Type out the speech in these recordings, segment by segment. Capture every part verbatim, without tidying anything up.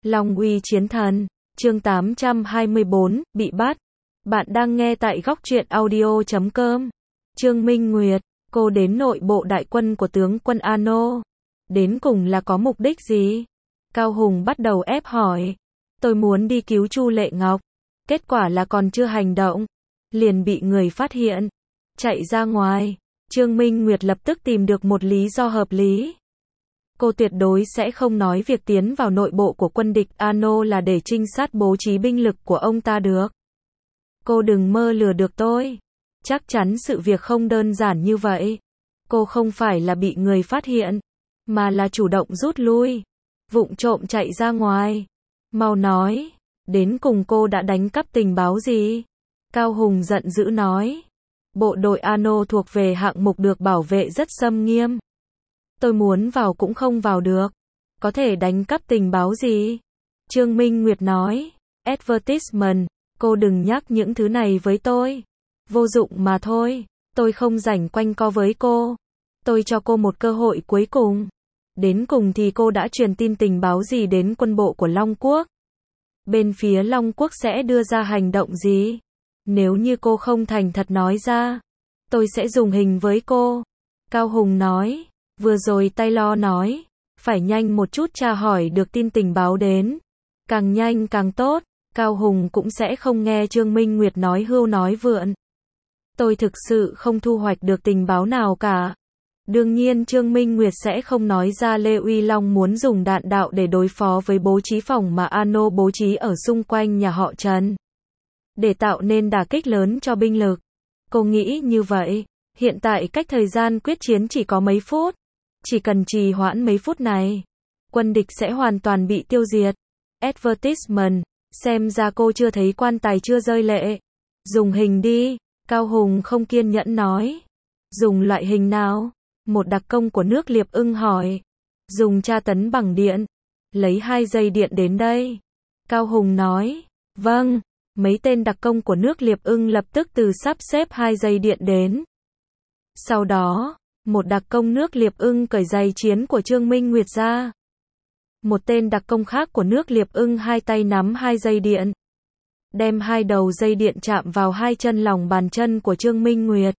Long uy chiến thần, chương tám trăm hai mươi bốn, bị bắt. Bạn đang nghe tại góc truyện audio chấm com. Trương Minh Nguyệt, cô đến nội bộ đại quân của tướng quân Ano. Đến cùng là có mục đích gì? Cao Hùng bắt đầu ép hỏi. Tôi muốn đi cứu Chu Lệ Ngọc. Kết quả là còn chưa hành động, liền bị người phát hiện. Chạy ra ngoài. Trương Minh Nguyệt lập tức tìm được một lý do hợp lý. Cô tuyệt đối sẽ không nói việc tiến vào nội bộ của quân địch Ano là để trinh sát bố trí binh lực của ông ta được. Cô đừng mơ lừa được tôi. Chắc chắn sự việc không đơn giản như vậy. Cô không phải là bị người phát hiện, mà là chủ động rút lui, vụng trộm chạy ra ngoài. Mau nói, đến cùng cô đã đánh cắp tình báo gì? Cao Hùng giận dữ nói. Bộ đội Ano thuộc về hạng mục được bảo vệ rất xâm nghiêm. Tôi muốn vào cũng không vào được. Có thể đánh cắp tình báo gì? Trương Minh Nguyệt nói. Advertisement, cô đừng nhắc những thứ này với tôi. Vô dụng mà thôi. Tôi không rảnh quanh co với cô. Tôi cho cô một cơ hội cuối cùng. Đến cùng thì cô đã truyền tin tình báo gì đến quân bộ của Long Quốc? Bên phía Long Quốc sẽ đưa ra hành động gì? Nếu như cô không thành thật nói ra, tôi sẽ dùng hình với cô. Cao Hùng nói. Vừa rồi Taylor nói, phải nhanh một chút tra hỏi được tin tình báo đến. Càng nhanh càng tốt. Cao Hùng cũng sẽ không nghe Trương Minh Nguyệt nói hưu nói vượn. Tôi thực sự không thu hoạch được tình báo nào cả. Đương nhiên Trương Minh Nguyệt sẽ không nói ra Lê Uy Long muốn dùng đạn đạo để đối phó với bố trí phòng mà Ano bố trí ở xung quanh nhà họ Trần, để tạo nên đả kích lớn cho binh lực. Cô nghĩ như vậy, hiện tại cách thời gian quyết chiến chỉ có mấy phút. Chỉ cần trì hoãn mấy phút này, quân địch sẽ hoàn toàn bị tiêu diệt. Advertisement, xem ra cô chưa thấy quan tài chưa rơi lệ. Dùng hình đi, Cao Hùng không kiên nhẫn nói. Dùng loại hình nào? Một đặc công của nước Liệp Ưng hỏi. Dùng tra tấn bằng điện. Lấy hai dây điện đến đây. Cao Hùng nói. Vâng. Mấy tên đặc công của nước Liệp Ưng lập tức từ sắp xếp hai dây điện đến. Sau đó, một đặc công nước Liệp Ưng cởi giày chiến của Trương Minh Nguyệt ra. Một tên đặc công khác của nước Liệp Ưng hai tay nắm hai dây điện, đem hai đầu dây điện chạm vào hai chân lòng bàn chân của Trương Minh Nguyệt.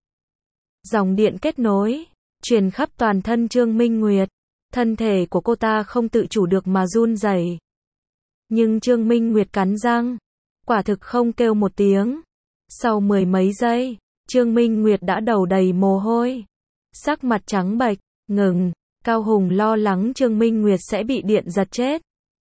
Dòng điện kết nối, truyền khắp toàn thân Trương Minh Nguyệt. Thân thể của cô ta không tự chủ được mà run rẩy. Nhưng Trương Minh Nguyệt cắn răng, quả thực không kêu một tiếng. Sau mười mấy giây, Trương Minh Nguyệt đã đầu đầy mồ hôi, sắc mặt trắng bệch. Ngừng. Cao Hùng lo lắng Trương Minh Nguyệt sẽ bị điện giật chết,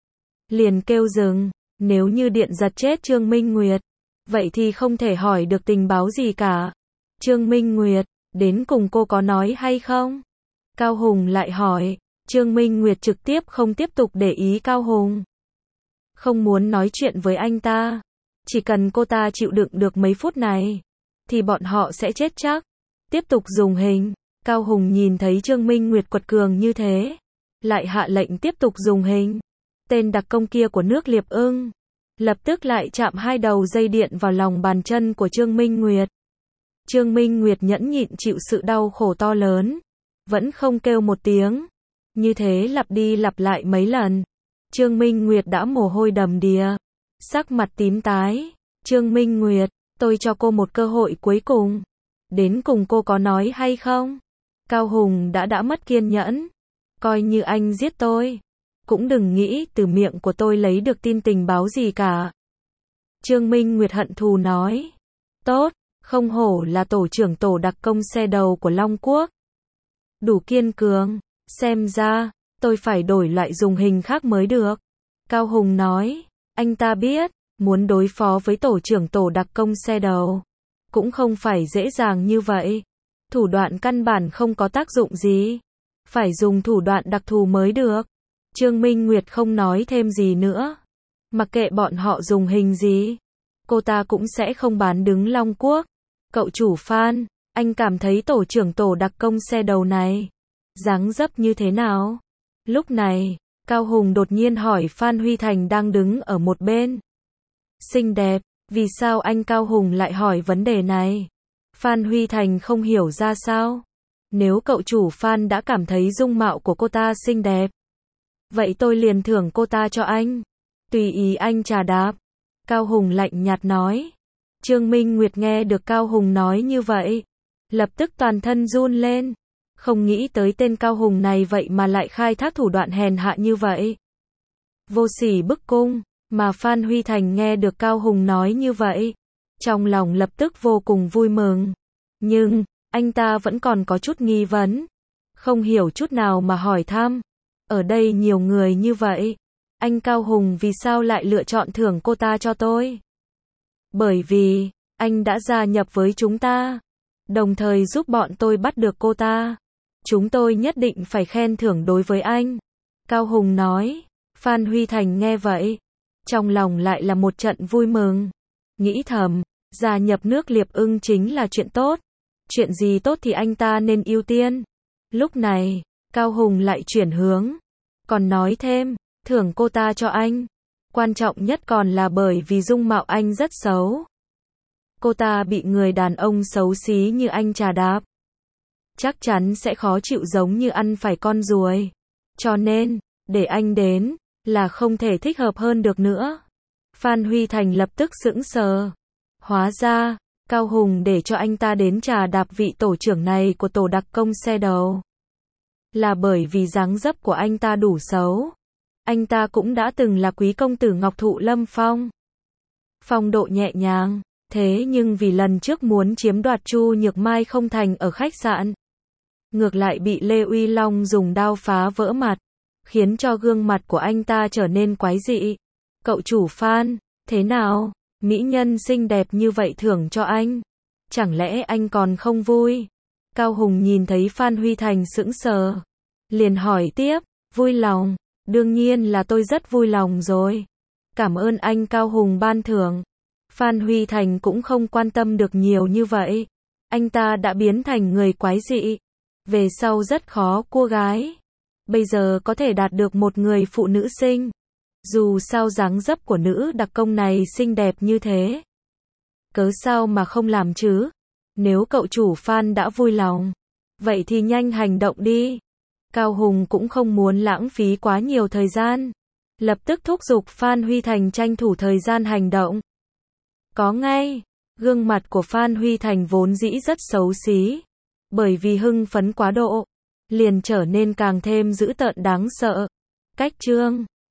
liền kêu dừng. Nếu như điện giật chết Trương Minh Nguyệt, vậy thì không thể hỏi được tình báo gì cả. Trương Minh Nguyệt, đến cùng cô có nói hay không? Cao Hùng lại hỏi. Trương Minh Nguyệt trực tiếp không tiếp tục để ý Cao Hùng, không muốn nói chuyện với anh ta. Chỉ cần cô ta chịu đựng được mấy phút này, thì bọn họ sẽ chết chắc. Tiếp tục dùng hình. Cao Hùng nhìn thấy Trương Minh Nguyệt quật cường như thế, lại hạ lệnh tiếp tục dùng hình. Tên đặc công kia của nước Liệp Ưng lập tức lại chạm hai đầu dây điện vào lòng bàn chân của Trương Minh Nguyệt. Trương Minh Nguyệt nhẫn nhịn chịu sự đau khổ to lớn, vẫn không kêu một tiếng. Như thế lặp đi lặp lại mấy lần, Trương Minh Nguyệt đã mồ hôi đầm đìa, sắc mặt tím tái. Trương Minh Nguyệt, tôi cho cô một cơ hội cuối cùng. Đến cùng cô có nói hay không? Cao Hùng đã đã mất kiên nhẫn. Coi như anh giết tôi, cũng đừng nghĩ từ miệng của tôi lấy được tin tình báo gì cả. Trương Minh Nguyệt hận thù nói. Tốt, không hổ là tổ trưởng tổ đặc công xe đầu của Long Quốc. Đủ kiên cường, xem ra, tôi phải đổi loại dùng hình khác mới được. Cao Hùng nói. Anh ta biết, muốn đối phó với tổ trưởng tổ đặc công xe đầu, cũng không phải dễ dàng như vậy. Thủ đoạn căn bản không có tác dụng gì. Phải dùng thủ đoạn đặc thù mới được. Trương Minh Nguyệt không nói thêm gì nữa. Mặc kệ bọn họ dùng hình gì, cô ta cũng sẽ không bán đứng Long Quốc. Cậu chủ Phan, anh cảm thấy tổ trưởng tổ đặc công xe đầu này dáng dấp như thế nào? Lúc này, Cao Hùng đột nhiên hỏi Phan Huy Thành đang đứng ở một bên. Xinh đẹp, vì sao anh Cao Hùng lại hỏi vấn đề này? Phan Huy Thành không hiểu ra sao. Nếu cậu chủ Phan đã cảm thấy dung mạo của cô ta xinh đẹp, vậy tôi liền thưởng cô ta cho anh. Tùy ý anh trà đạp. Cao Hùng lạnh nhạt nói. Trương Minh Nguyệt nghe được Cao Hùng nói như vậy, lập tức toàn thân run lên. Không nghĩ tới tên Cao Hùng này vậy mà lại khai thác thủ đoạn hèn hạ như vậy. Vô sỉ bức cung, mà Phan Huy Thành nghe được Cao Hùng nói như vậy, trong lòng lập tức vô cùng vui mừng. Nhưng, anh ta vẫn còn có chút nghi vấn, không hiểu chút nào mà hỏi thăm. Ở đây nhiều người như vậy, anh Cao Hùng vì sao lại lựa chọn thưởng cô ta cho tôi? Bởi vì, anh đã gia nhập với chúng ta, đồng thời giúp bọn tôi bắt được cô ta. Chúng tôi nhất định phải khen thưởng đối với anh. Cao Hùng nói. Phan Huy Thành nghe vậy, trong lòng lại là một trận vui mừng. Nghĩ thầm, gia nhập nước Liệp Ưng chính là chuyện tốt. Chuyện gì tốt thì anh ta nên ưu tiên. Lúc này, Cao Hùng lại chuyển hướng, còn nói thêm, thưởng cô ta cho anh. Quan trọng nhất còn là bởi vì dung mạo anh rất xấu. Cô ta bị người đàn ông xấu xí như anh trà đạp, chắc chắn sẽ khó chịu giống như ăn phải con ruồi. Cho nên, để anh đến, là không thể thích hợp hơn được nữa. Phan Huy Thành lập tức sững sờ. Hóa ra, Cao Hùng để cho anh ta đến trà đạp vị tổ trưởng này của tổ đặc công xe đầu, là bởi vì dáng dấp của anh ta đủ xấu. Anh ta cũng đã từng là quý công tử Ngọc Thụ Lâm Phong. Phong độ nhẹ nhàng, thế nhưng vì lần trước muốn chiếm đoạt Chu Nhược Mai không thành ở khách sạn, ngược lại bị Lê Uy Long dùng đao phá vỡ mặt, khiến cho gương mặt của anh ta trở nên quái dị. Cậu chủ Phan, thế nào? Mỹ nhân xinh đẹp như vậy thưởng cho anh, chẳng lẽ anh còn không vui? Cao Hùng nhìn thấy Phan Huy Thành sững sờ, liền hỏi tiếp. Vui lòng, đương nhiên là tôi rất vui lòng rồi. Cảm ơn anh Cao Hùng ban thưởng. Phan Huy Thành cũng không quan tâm được nhiều như vậy. Anh ta đã biến thành người quái dị, về sau rất khó cua gái. Bây giờ có thể đạt được một người phụ nữ xinh. Dù sao dáng dấp của nữ đặc công này xinh đẹp như thế, cớ sao mà không làm chứ? Nếu cậu chủ Phan đã vui lòng, vậy thì nhanh hành động đi. Cao Hùng cũng không muốn lãng phí quá nhiều thời gian, lập tức thúc giục Phan Huy Thành tranh thủ thời gian hành động. Có ngay, gương mặt của Phan Huy Thành vốn dĩ rất xấu xí, bởi vì hưng phấn quá độ, liền trở nên càng thêm dữ tợn đáng sợ. Cách chương